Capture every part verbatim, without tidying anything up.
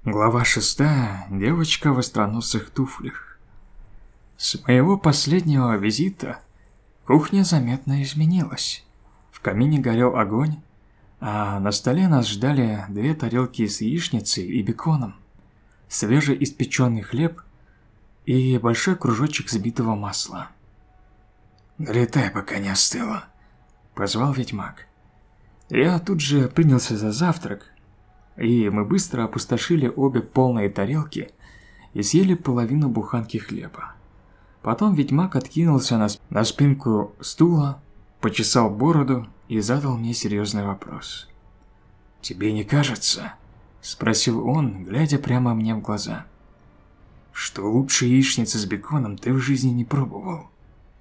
Глава шестая. Девочка в остроносых туфлях. С моего последнего визита кухня заметно изменилась. В камине горел огонь, а на столе нас ждали две тарелки с яичницей и беконом, свежеиспеченный хлеб и большой кружочек взбитого масла. «Налетай, пока не остыло», – позвал ведьмак. Я тут же принялся за завтрак, и мы быстро опустошили обе полные тарелки и съели половину буханки хлеба. Потом ведьмак откинулся на, сп на спинку стула, почесал бороду и задал мне серьезный вопрос. «Тебе не кажется?» – спросил он, глядя прямо мне в глаза. «Что лучше яичницы с беконом ты в жизни не пробовал?»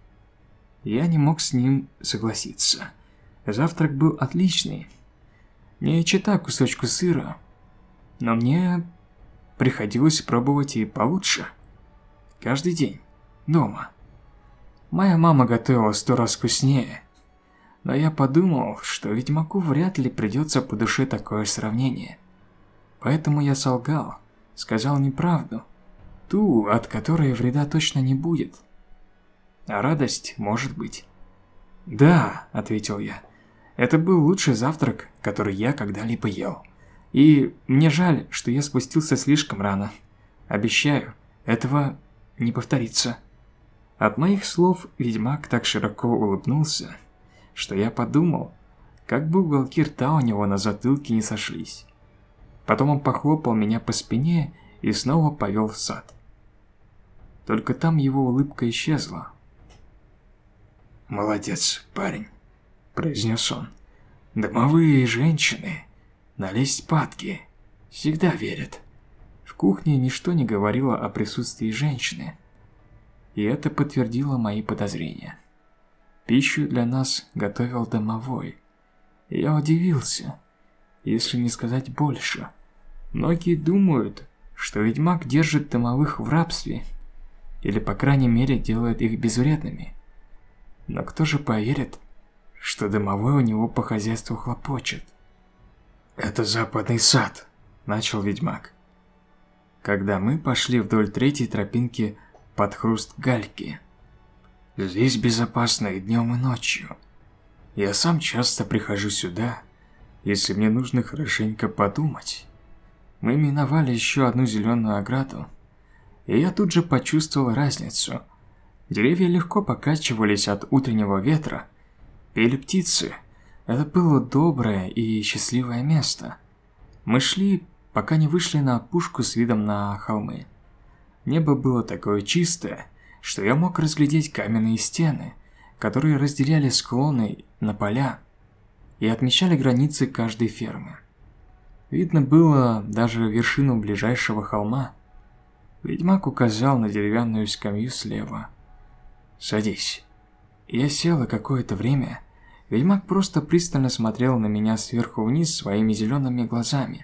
Я не мог с ним согласиться. Завтрак был отличный. Не чита кусочку сыра, но мне приходилось пробовать и получше. Каждый день. Дома. Моя мама готовила сто раз вкуснее, но я подумал, что ведьмаку вряд ли придется по душе такое сравнение. Поэтому я солгал, сказал неправду, ту, от которой вреда точно не будет. А радость может быть. «Да», — ответил я. Это был лучший завтрак, который я когда-либо ел. И мне жаль, что я спустился слишком рано. Обещаю, этого не повторится. От моих слов ведьмак так широко улыбнулся, что я подумал, как бы уголки рта у него на затылке не сошлись. Потом он похлопал меня по спине и снова повел в сад. Только там его улыбка исчезла. «Молодец, парень», – произнес он. «Домовые женщины налезть падки всегда верят». В кухне ничто не говорило о присутствии женщины, и это подтвердило мои подозрения. Пищу для нас готовил домовой. Я удивился, если не сказать больше. Многие думают, что ведьмак держит домовых в рабстве, или по крайней мере делает их безвредными. Но кто же поверит, что домовой у него по хозяйству хлопочет? «Это западный сад», – начал ведьмак. Когда мы пошли вдоль третьей тропинки под хруст гальки. «Здесь безопасно и днем, и ночью. Я сам часто прихожу сюда, если мне нужно хорошенько подумать». Мы миновали еще одну зеленую ограду, и я тут же почувствовал разницу. Деревья легко покачивались от утреннего ветра, пели птицы. Это было доброе и счастливое место. Мы шли, пока не вышли на опушку с видом на холмы. Небо было такое чистое, что я мог разглядеть каменные стены, которые разделяли склоны на поля и отмечали границы каждой фермы. Видно было даже вершину ближайшего холма. Ведьмак указал на деревянную скамью слева. «Садись». Я сел, и какое-то время ведьмак просто пристально смотрел на меня сверху вниз своими зелеными глазами.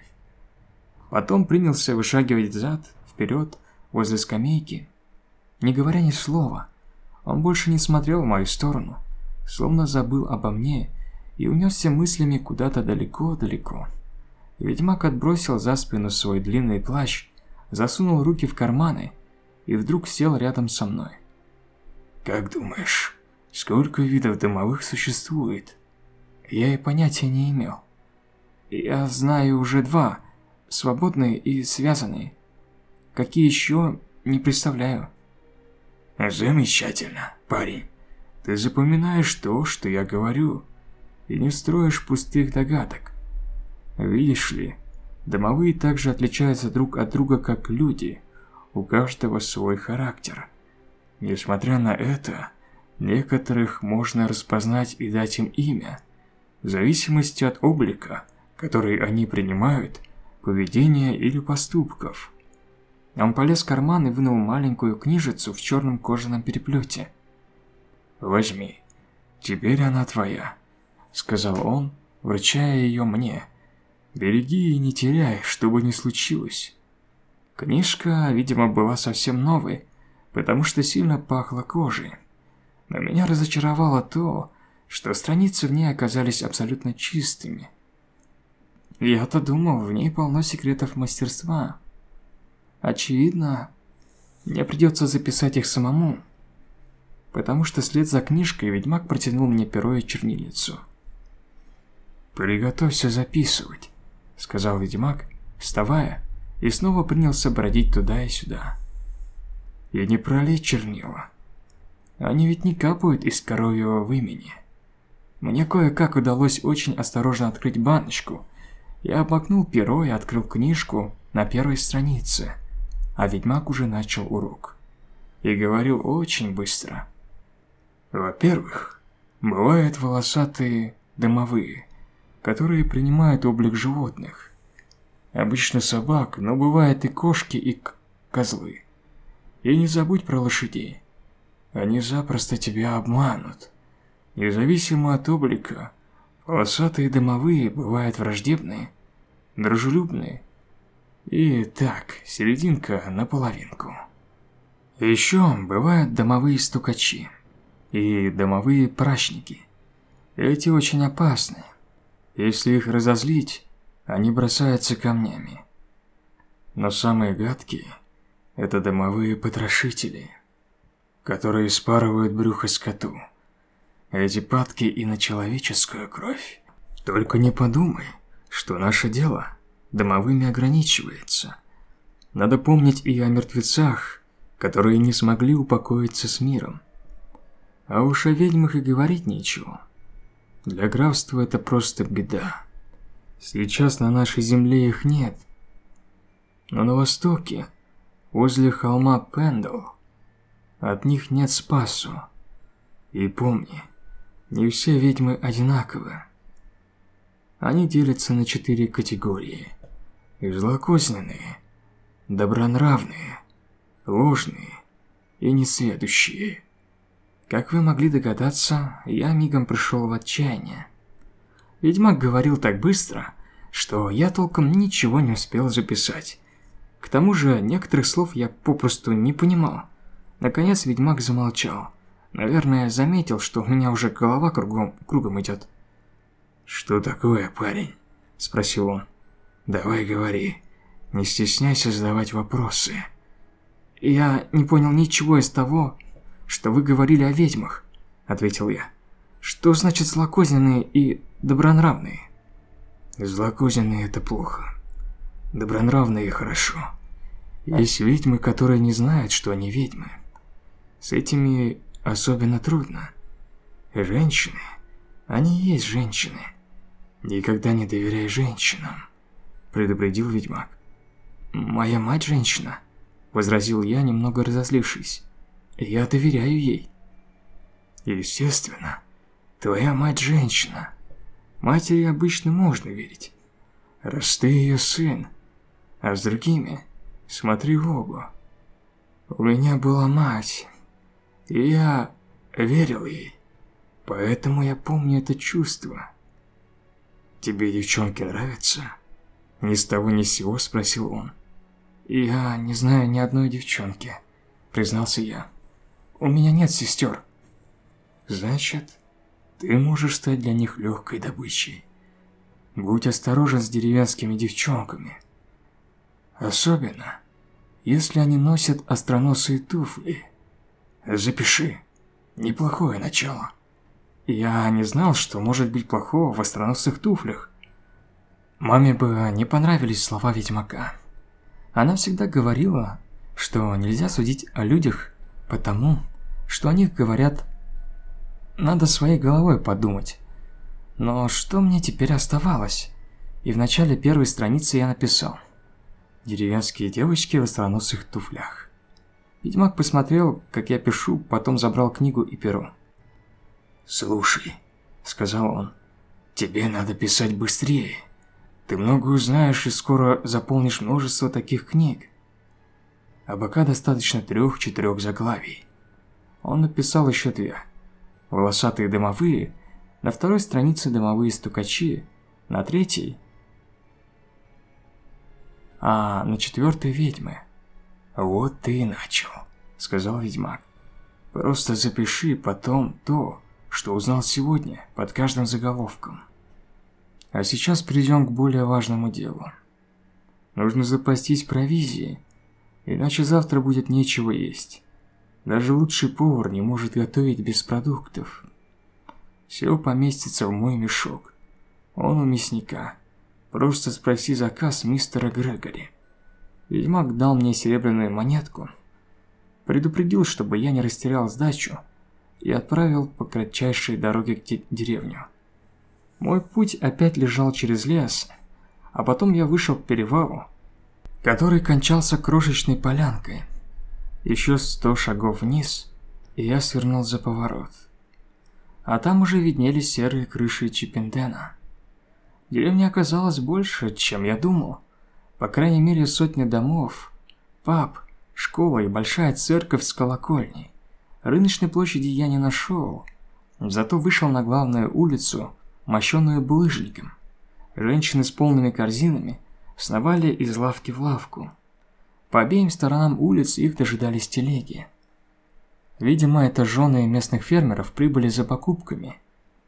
Потом принялся вышагивать взад, вперед, возле скамейки. Не говоря ни слова, он больше не смотрел в мою сторону, словно забыл обо мне и унесся мыслями куда-то далеко-далеко. Ведьмак отбросил за спину свой длинный плащ, засунул руки в карманы и вдруг сел рядом со мной. «Как думаешь, сколько видов домовых существует?» Я и понятия не имел. «Я знаю уже два, свободные и связанные. Какие еще, не представляю». «Замечательно, парень. Ты запоминаешь то, что я говорю, и не строишь пустых догадок. Видишь ли, домовые также отличаются друг от друга как люди, у каждого свой характер. Несмотря на это, некоторых можно распознать и дать им имя, в зависимости от облика, который они принимают, поведения или поступков». Он полез в карман и вынул маленькую книжицу в черном кожаном переплете. «Возьми, теперь она твоя», — сказал он, вручая ее мне. «Береги и не теряй, что бы ни случилось». Книжка, видимо, была совсем новой, потому что сильно пахло кожей. Но меня разочаровало то, что страницы в ней оказались абсолютно чистыми. Я-то думал, в ней полно секретов мастерства. Очевидно, мне придется записать их самому, потому что вслед за книжкой ведьмак протянул мне перо и чернильницу. «Приготовься записывать», — сказал ведьмак, вставая, и снова принялся бродить туда и сюда. «И не пролей чернила. Они ведь не капают из коровьего вымени». Мне кое-как удалось очень осторожно открыть баночку. Я обмакнул перо и открыл книжку на первой странице, а ведьмак уже начал урок. И говорил очень быстро. Во-первых, бывают волосатые домовые, которые принимают облик животных. Обычно собак, но бывают и кошки, и козлы. И не забудь про лошадей. Они запросто тебя обманут. Независимо от облика, волосатые домовые бывают враждебные, дружелюбные и так, серединка на половинку. Еще бывают домовые стукачи и домовые прачники. Эти очень опасны. Если их разозлить, они бросаются камнями. Но самые гадкие – это домовые потрошители, которые спарывают брюхо скоту. Эти падки и на человеческую кровь. Только не подумай, что наше дело домовыми ограничивается. Надо помнить и о мертвецах, которые не смогли упокоиться с миром. А уж о ведьмах и говорить нечего. Для графства это просто беда. Сейчас на нашей земле их нет. Но на востоке, возле холма Пендл, от них нет спасу. И помни, не все ведьмы одинаковы. Они делятся на четыре категории. Злокозненные, добронравные, ложные и несведущие. Как вы могли догадаться, я мигом пришел в отчаяние. Ведьмак говорил так быстро, что я толком ничего не успел записать. К тому же некоторых слов я попросту не понимал. Наконец ведьмак замолчал. Наверное, заметил, что у меня уже голова кругом, кругом идет. «Что такое, парень?» – спросил он. «Давай говори. Не стесняйся задавать вопросы». «Я не понял ничего из того, что вы говорили о ведьмах», – ответил я. «Что значит злокозненные и добронравные?» «Злокозненные – это плохо. Добронравные – хорошо. Есть ведьмы, которые не знают, что они ведьмы. С этими особенно трудно. Женщины, они и есть женщины. Никогда не доверяй женщинам», – предупредил ведьмак. «Моя мать женщина», – возразил я, немного разозлившись. «Я доверяю ей». «Естественно, твоя мать женщина. Матери обычно можно верить, раз ты ее сын, а с другими смотри в оба. У меня была мать, и я верил ей, поэтому я помню это чувство». «Тебе девчонки нравятся?» Ни с того ни с сего спросил он. «Я не знаю ни одной девчонки», признался я. «У меня нет сестер». «Значит, ты можешь стать для них легкой добычей. Будь осторожен с деревенскими девчонками. Особенно, если они носят остроносые туфли. Запиши. Неплохое начало». Я не знал, что может быть плохого в остроносых туфлях. Маме бы не понравились слова ведьмака. Она всегда говорила, что нельзя судить о людях потому, что о них говорят. Надо своей головой подумать. Но что мне теперь оставалось? И в начале первой страницы я написал: «Деревенские девочки в остроносых туфлях». Ведьмак посмотрел, как я пишу, потом забрал книгу и перо. «Слушай», — сказал он, — «тебе надо писать быстрее. Ты много узнаешь и скоро заполнишь множество таких книг. А пока достаточно трех-четырех заглавий». Он написал еще две. «Волосатые домовые», на второй странице «Домовые стукачи», на третьей, а на четвертой «Ведьмы». «Вот ты и начал», — сказал ведьмак. «Просто запиши потом то, что узнал сегодня, под каждым заголовком. А сейчас перейдем к более важному делу. Нужно запастись провизией. иначе завтра будет нечего есть. Даже лучший повар не может готовить без продуктов. Все поместится в мой мешок. Он у мясника. Просто спроси заказ мистера Грегори. Ведьмак дал мне серебряную монетку, предупредил, чтобы я не растерял сдачу, и отправил по кратчайшей дороге к деревню. Мой путь опять лежал через лес, а потом я вышел к перевалу, который кончался крошечной полянкой. Еще сто шагов вниз, и я свернул за поворот. А там уже виднелись серые крыши Чиппендена. Деревня оказалась больше, чем я думал. По крайней мере, сотни домов, паб, школа и большая церковь с колокольней. Рыночной площади я не нашел, зато вышел на главную улицу, мощенную булыжником. Женщины с полными корзинами сновали из лавки в лавку. По обеим сторонам улиц их дожидались телеги. Видимо, это жены местных фермеров прибыли за покупками.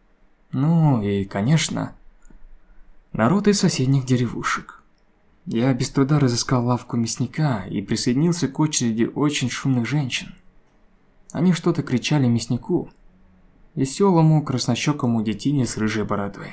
Ну и, конечно, народ из соседних деревушек. Я без труда разыскал лавку мясника и присоединился к очереди очень шумных женщин. Они что-то кричали мяснику, веселому краснощекому детине с рыжей бородой.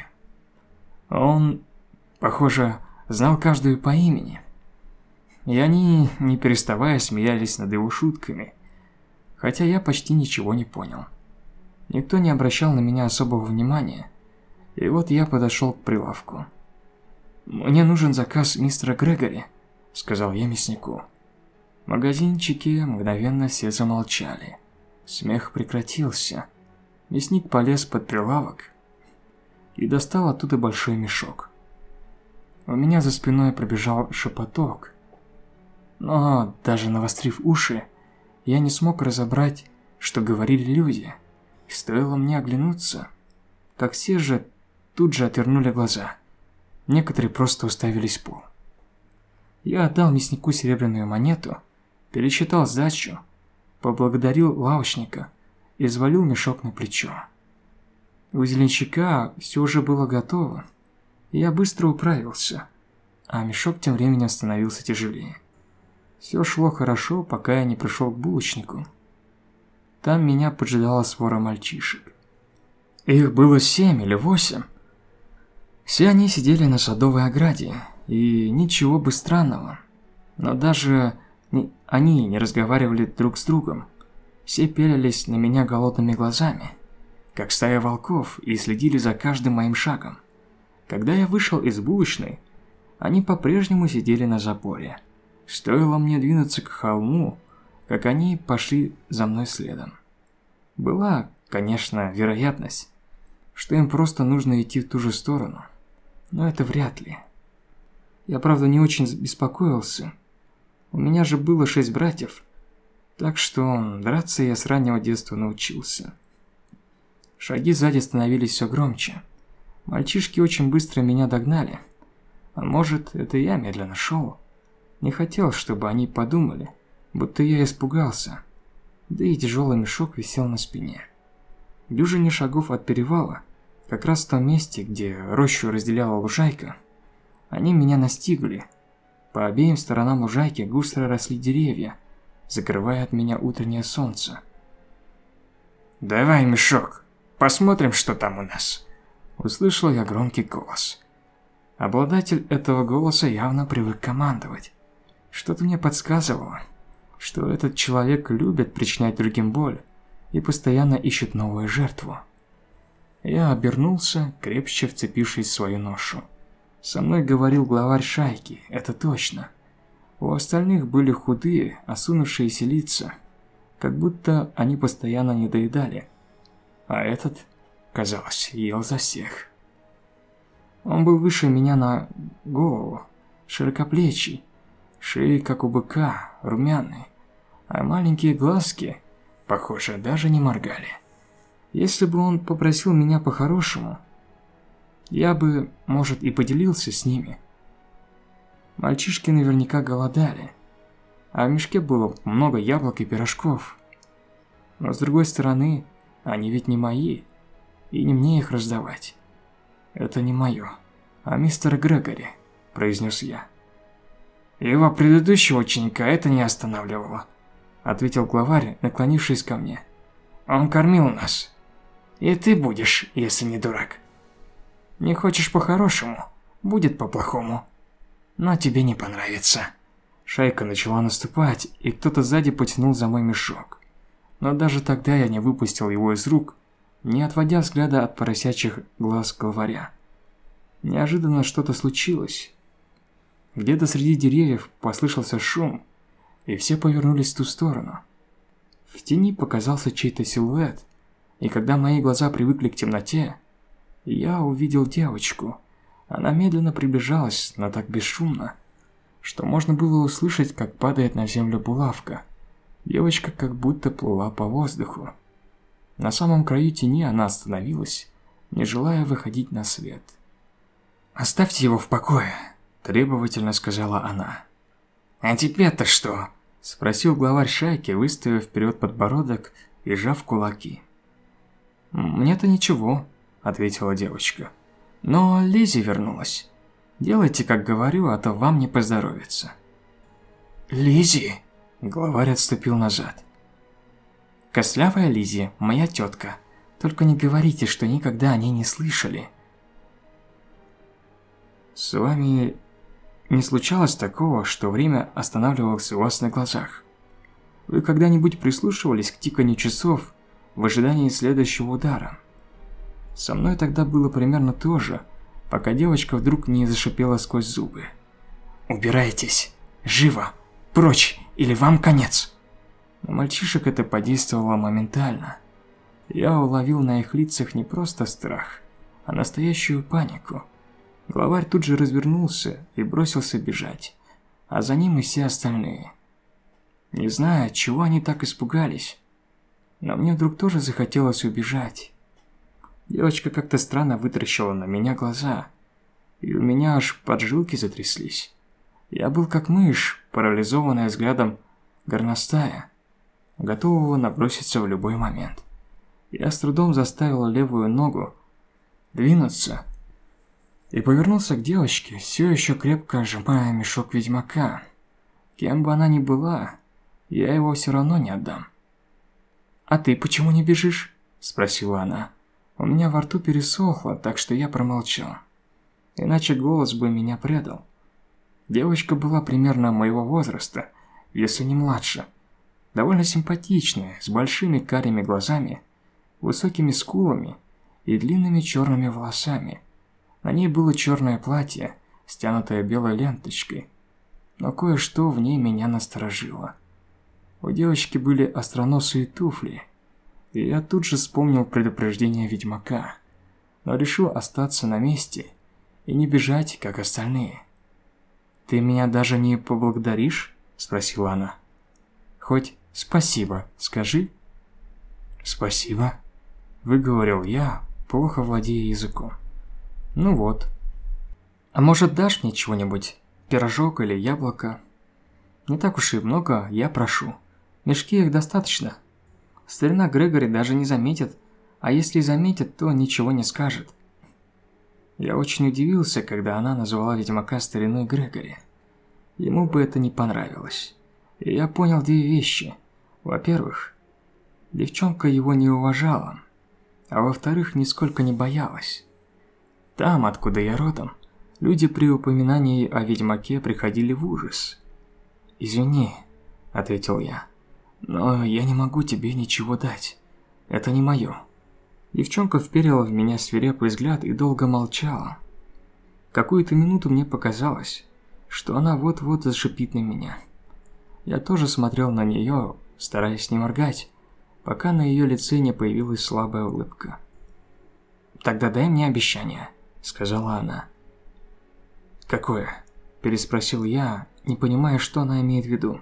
Он, похоже, знал каждую по имени. И они, не переставая, смеялись над его шутками, хотя я почти ничего не понял. Никто не обращал на меня особого внимания, и вот я подошел к прилавку. «Мне нужен заказ мистера Грегори», — сказал я мяснику. В магазинчике мгновенно все замолчали. Смех прекратился. Мясник полез под прилавок и достал оттуда большой мешок. У меня за спиной пробежал шепоток, но даже навострив уши, я не смог разобрать, что говорили люди. И стоило мне оглянуться, как все же тут же отвернули глаза. Некоторые просто уставились в пол. Я отдал мяснику серебряную монету, пересчитал сдачу, поблагодарил лавочника и взвалил мешок на плечо. У зеленщика все уже было готово, и я быстро управился, а мешок тем временем становился тяжелее. Все шло хорошо, пока я не пришел к булочнику. Там меня поджидала свора мальчишек. Их было семь или восемь. Все они сидели на садовой ограде, и ничего бы странного. Но даже не, они не разговаривали друг с другом. Все пялились на меня голодными глазами, как стая волков, и следили за каждым моим шагом. Когда я вышел из булочной, они по-прежнему сидели на заборе. Стоило мне двинуться к холму, как они пошли за мной следом. Была, конечно, вероятность, что им просто нужно идти в ту же сторону, но это вряд ли. Я, правда, не очень беспокоился. У меня же было шесть братьев, так что драться я с раннего детства научился. Шаги сзади становились все громче. Мальчишки очень быстро меня догнали. А может, это я медленно шел. Не хотел, чтобы они подумали, будто я испугался. Да и тяжелый мешок висел на спине. В дюжине шагов от перевала, как раз в том месте, где рощу разделяла лужайка, они меня настигли. По обеим сторонам лужайки густо росли деревья, закрывая от меня утреннее солнце. «Давай мешок, посмотрим, что там у нас», – услышал я громкий голос. Обладатель этого голоса явно привык командовать. Что-то мне подсказывало, что этот человек любит причинять другим боль и постоянно ищет новую жертву. Я обернулся, крепче вцепившись в свою ношу. Со мной говорил главарь шайки, это точно. У остальных были худые, осунувшиеся лица, как будто они постоянно недоедали. А этот, казалось, ел за всех. Он был выше меня на голову, широкоплечий, шея как у быка, румяный, а маленькие глазки, похоже, даже не моргали. Если бы он попросил меня по-хорошему, я бы, может, и поделился с ними. Мальчишки наверняка голодали, а в мешке было много яблок и пирожков. Но с другой стороны, они ведь не мои, и не мне их раздавать. «Это не мое, а мистер Грегори», – произнес я. Его предыдущего ученика это не останавливало, ответил главарь, наклонившись ко мне. Он кормил нас. И ты будешь, если не дурак. Не хочешь по-хорошему, будет по-плохому. Но тебе не понравится. Шайка начала наступать, и кто-то сзади потянул за мой мешок. Но даже тогда я не выпустил его из рук, не отводя взгляда от поросячьих глаз главаря. Неожиданно что-то случилось. Где-то среди деревьев послышался шум, и все повернулись в ту сторону. В тени показался чей-то силуэт, и когда мои глаза привыкли к темноте, я увидел девочку. Она медленно приближалась, но так бесшумно, что можно было услышать, как падает на землю булавка. Девочка как будто плыла по воздуху. На самом краю тени она остановилась, не желая выходить на свет. «Оставьте его в покое», – требовательно сказала она. «А тебе-то что?» – спросил главарь шайки, выставив вперед подбородок и сжав кулаки. «Мне-то ничего», – ответила девочка. «Но Лиззи вернулась. Делайте, как говорю, а то вам не поздоровится». «Лиззи?» – главарь отступил назад. «Костлявая Лиззи, моя тетка. Только не говорите, что никогда о ней не слышали». «С вами не случалось такого, что время останавливалось у вас на глазах? Вы когда-нибудь прислушивались к тиканью часов в ожидании следующего удара? Со мной тогда было примерно то же, пока девочка вдруг не зашипела сквозь зубы. «Убирайтесь! Живо! Прочь! Или вам конец!» На мальчишек это подействовало моментально. Я уловил на их лицах не просто страх, а настоящую панику. Главарь тут же развернулся и бросился бежать, а за ним и все остальные. Не знаю, чего они так испугались, но мне вдруг тоже захотелось убежать. Девочка как-то странно вытаращила на меня глаза, и у меня аж поджилки затряслись. Я был как мышь, парализованная взглядом горностая, готового наброситься в любой момент. Я с трудом заставил левую ногу двинуться и повернулся к девочке, все еще крепко сжимая мешок ведьмака. Кем бы она ни была, я его все равно не отдам. «А ты почему не бежишь?» – спросила она. У меня во рту пересохло, так что я промолчал. Иначе голос бы меня предал. Девочка была примерно моего возраста, если не младше. Довольно симпатичная, с большими карими глазами, высокими скулами и длинными черными волосами. На ней было черное платье, стянутое белой ленточкой. Но кое-что в ней меня насторожило. У девочки были остроносые туфли, и я тут же вспомнил предупреждение ведьмака, но решил остаться на месте и не бежать, как остальные. «Ты меня даже не поблагодаришь?» – спросила она. «Хоть спасибо скажи». «Спасибо», – выговорил я, плохо владея языком. «Ну вот. А может, дашь мне чего-нибудь? Пирожок или яблоко? Не так уж и много, я прошу. Мешки их достаточно. Старина Грегори даже не заметит, а если и заметит, то ничего не скажет». Я очень удивился, когда она назвала ведьмака стариной Грегори. Ему бы это не понравилось. И я понял две вещи. Во-первых, девчонка его не уважала, а во-вторых, нисколько не боялась. Там, откуда я родом, люди при упоминании о ведьмаке приходили в ужас. «Извини», – ответил я, – «но я не могу тебе ничего дать. Это не мое». Девчонка вперила в меня свирепый взгляд и долго молчала. Какую-то минуту мне показалось, что она вот-вот зашипит на меня. Я тоже смотрел на нее, стараясь не моргать, пока на ее лице не появилась слабая улыбка. «Тогда дай мне обещание», – сказала она. «Какое?» – переспросил я, не понимая, что она имеет в виду.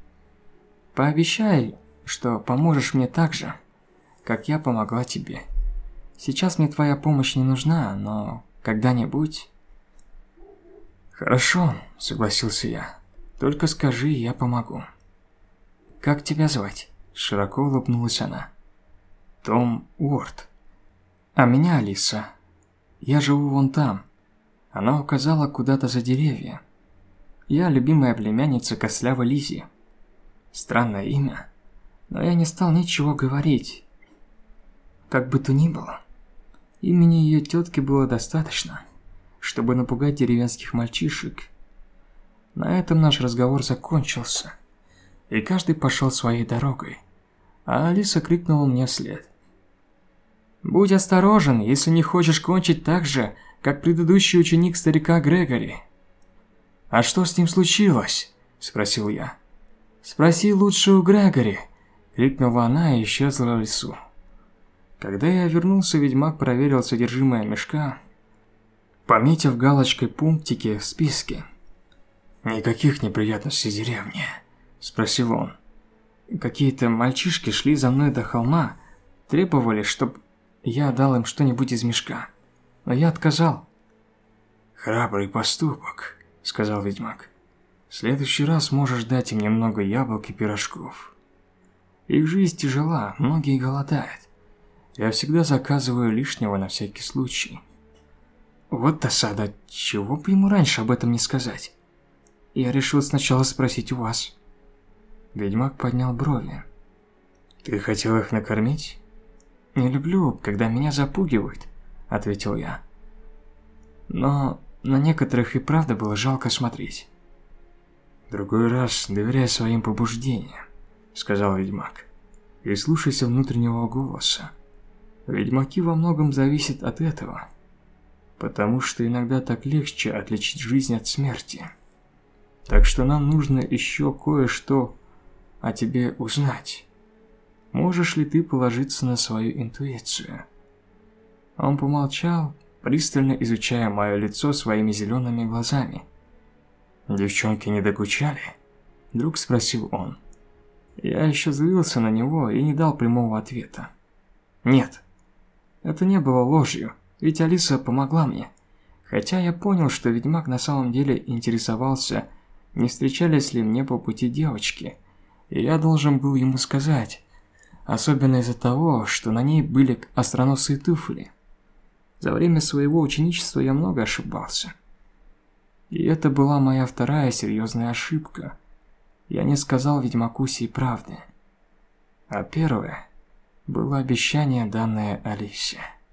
«Пообещай, что поможешь мне так же, как я помогла тебе. Сейчас мне твоя помощь не нужна, но когда-нибудь...» «Хорошо», – согласился я. «Только скажи, я помогу». «Как тебя звать?» – широко улыбнулась она. «Том Уорд». «А меня Алиса. Я живу вон там». Она указала куда-то за деревья. Я любимая племянница Костлявой Лизи. Странное имя, но я не стал ничего говорить. Как бы то ни было, имени ее тетки было достаточно, чтобы напугать деревенских мальчишек. На этом наш разговор закончился, и каждый пошел своей дорогой, а Алиса крикнула мне вслед: «Будь осторожен, если не хочешь кончить так же, как предыдущий ученик старика Грегори». «А что с ним случилось?» – спросил я. «Спроси лучше у Грегори», – крикнула она и исчезла в лесу. Когда я вернулся, ведьмак проверил содержимое мешка, пометив галочкой пунктики в списке. «Никаких неприятностей в деревне?» – спросил он. «Какие-то мальчишки шли за мной до холма, требовали, чтобы я дал им что-нибудь из мешка, но я отказал». «Храбрый поступок», – сказал ведьмак. «В следующий раз можешь дать им немного яблок и пирожков. Их жизнь тяжела, многие голодают. Я всегда заказываю лишнего на всякий случай». Вот досада, чего бы ему раньше об этом не сказать? Я решил сначала спросить у вас. Ведьмак поднял брови. «Ты хотел их накормить?» «Не люблю, когда меня запугивают», – ответил я. «Но на некоторых и правда было жалко смотреть». «В другой раз доверяй своим побуждениям», – сказал ведьмак. «И слушайся внутреннего голоса. Ведьмаки во многом зависят от этого, потому что иногда так легче отличить жизнь от смерти. Так что нам нужно еще кое-что о тебе узнать. Можешь ли ты положиться на свою интуицию?» Он помолчал, пристально изучая мое лицо своими зелеными глазами. «Девчонки не докучали?» – вдруг спросил он. Я еще злился на него и не дал прямого ответа. «Нет, это не было ложью, ведь Алиса помогла мне. Хотя я понял, что ведьмак на самом деле интересовался, не встречались ли мне по пути девочки, и я должен был ему сказать, особенно из-за того, что на ней были остроносые туфли. За время своего ученичества я много ошибался. И это была моя вторая серьезная ошибка. Я не сказал ведьмаку сей правды. А первая было обещание, данное Алисе.